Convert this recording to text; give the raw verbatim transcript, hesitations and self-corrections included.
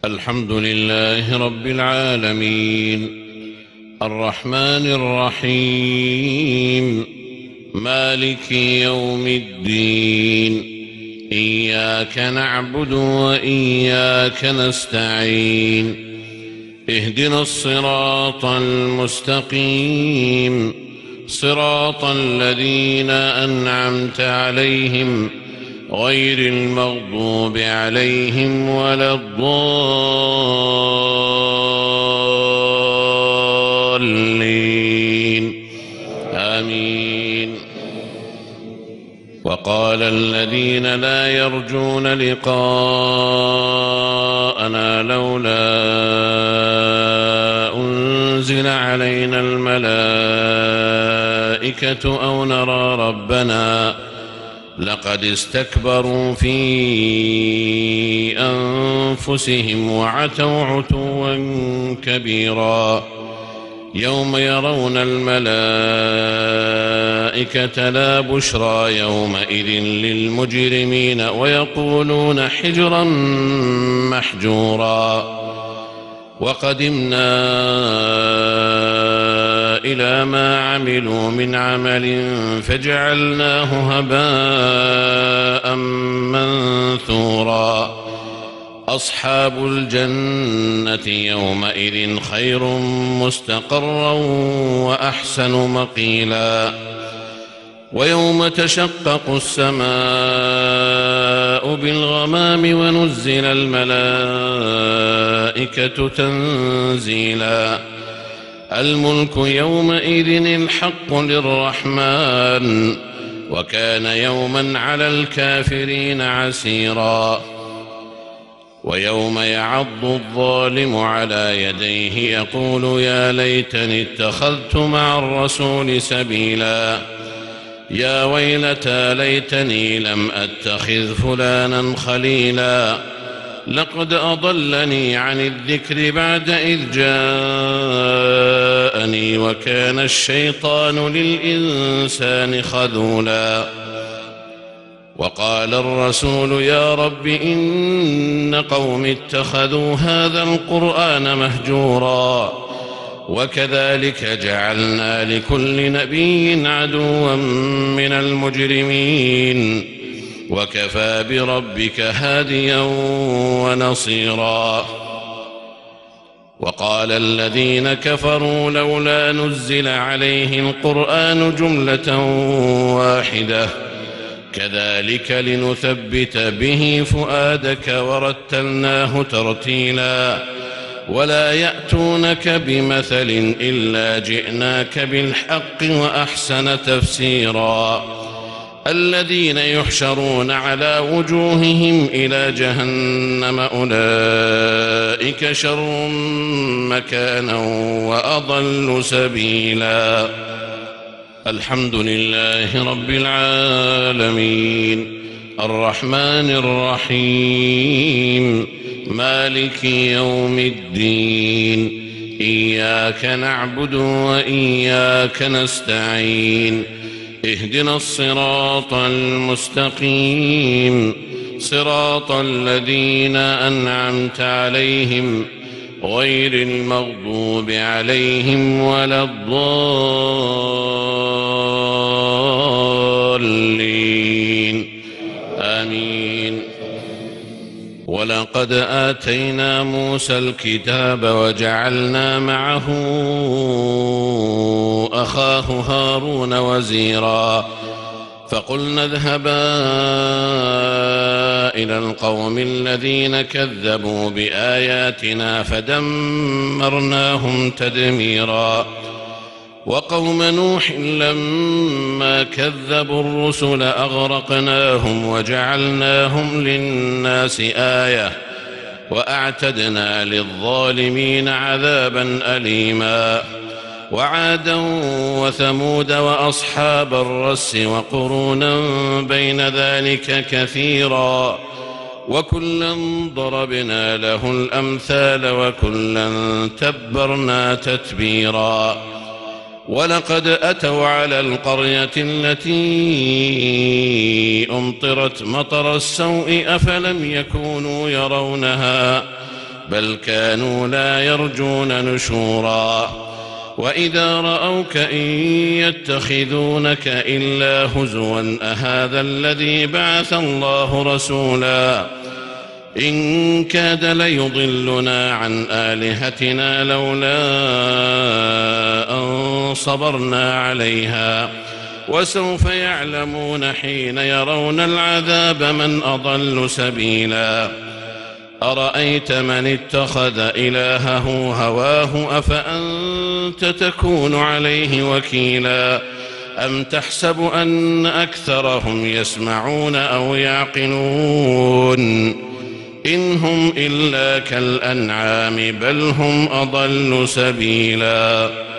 الحمد لله رب العالمين الرحمن الرحيم مالك يوم الدين إياك نعبد وإياك نستعين اهدنا الصراط المستقيم صراط الذين أنعمت عليهم غير المغضوب عليهم ولا الضالين آمين. وقال الذين لا يرجون لقاءنا لولا أنزل علينا الملائكة أو نرى ربنا لقد استكبروا في أنفسهم وعتوا عتوا كبيرا يوم يرون الملائكة لا بشرى يومئذ للمجرمين ويقولون حجرا محجورا. وقدمنا إلى ما عملوا من عمل فجعلناه هباء منثورا. أصحاب الجنة يومئذ خير مستقرا وأحسن مقيلا. ويوم تشقق السماء بالغمام ونزل الملائكة تنزيلا. الملك يومئذ الحق للرحمن وكان يوما على الكافرين عسيرا. ويوم يعض الظالم على يديه يقول يا ليتني اتخذت مع الرسول سبيلا يا ويلتى ليتني لم أتخذ فلانا خليلا لقد أضلني عن الذكر بعد إذ جاءني وكان الشيطان للإنسان خذولا. وقال الرسول يا رب إن قوم اتخذوا هذا القرآن مهجورا وكذلك جعلنا لكل نبي عدوا من المجرمين وكفى بربك هاديا ونصيرا. وقال الذين كفروا لولا نزل عليه القرآن جملة واحدة كذلك لنثبت به فؤادك ورتلناه ترتيلا ولا يأتونك بمثل إلا جئناك بالحق وأحسن تفسيرا. الذين يحشرون على وجوههم إلى جهنم أولئك شر مكانا وأضل سبيلا. الحمد لله رب العالمين الرحمن الرحيم مالك يوم الدين إياك نعبد وإياك نستعين اهدنا الصراط المستقيم صراط الذين أنعمت عليهم غير المغضوب عليهم ولا الضالين آمين. ولقد آتينا موسى الكتاب وجعلنا معه أخاه هارون وزيرا فقلنا اذهبا إلى القوم الذين كذبوا بآياتنا فدمرناهم تدميرا. وقوم نوح لما كذبوا الرسل أغرقناهم وجعلناهم للناس آية وأعتدنا للظالمين عذابا أليما. وعادا وثمود وأصحاب الرس وقرونا بين ذلك كثيرا وكلا ضربنا له الأمثال وكلا تبرنا تتبيرا. ولقد أتوا على القرية التي أمطرت مطر السوء أفلم يكونوا يرونها بل كانوا لا يرجون نشورا وإذا رأوك إن يتخذونك إلا هزوا أهذا الذي بعث الله رسولا إن كاد ليضلنا عن آلهتنا لولا أن صبرنا عليها وسوف يعلمون حين يرون العذاب من أضل سبيلا أرأيت من اتخذ إلهه هواه أفأنت تكون عليه وكيلا أم تحسب أن أكثرهم يسمعون أو يعقلون إن هم إلا كالأنعام بل هم أضل سبيلا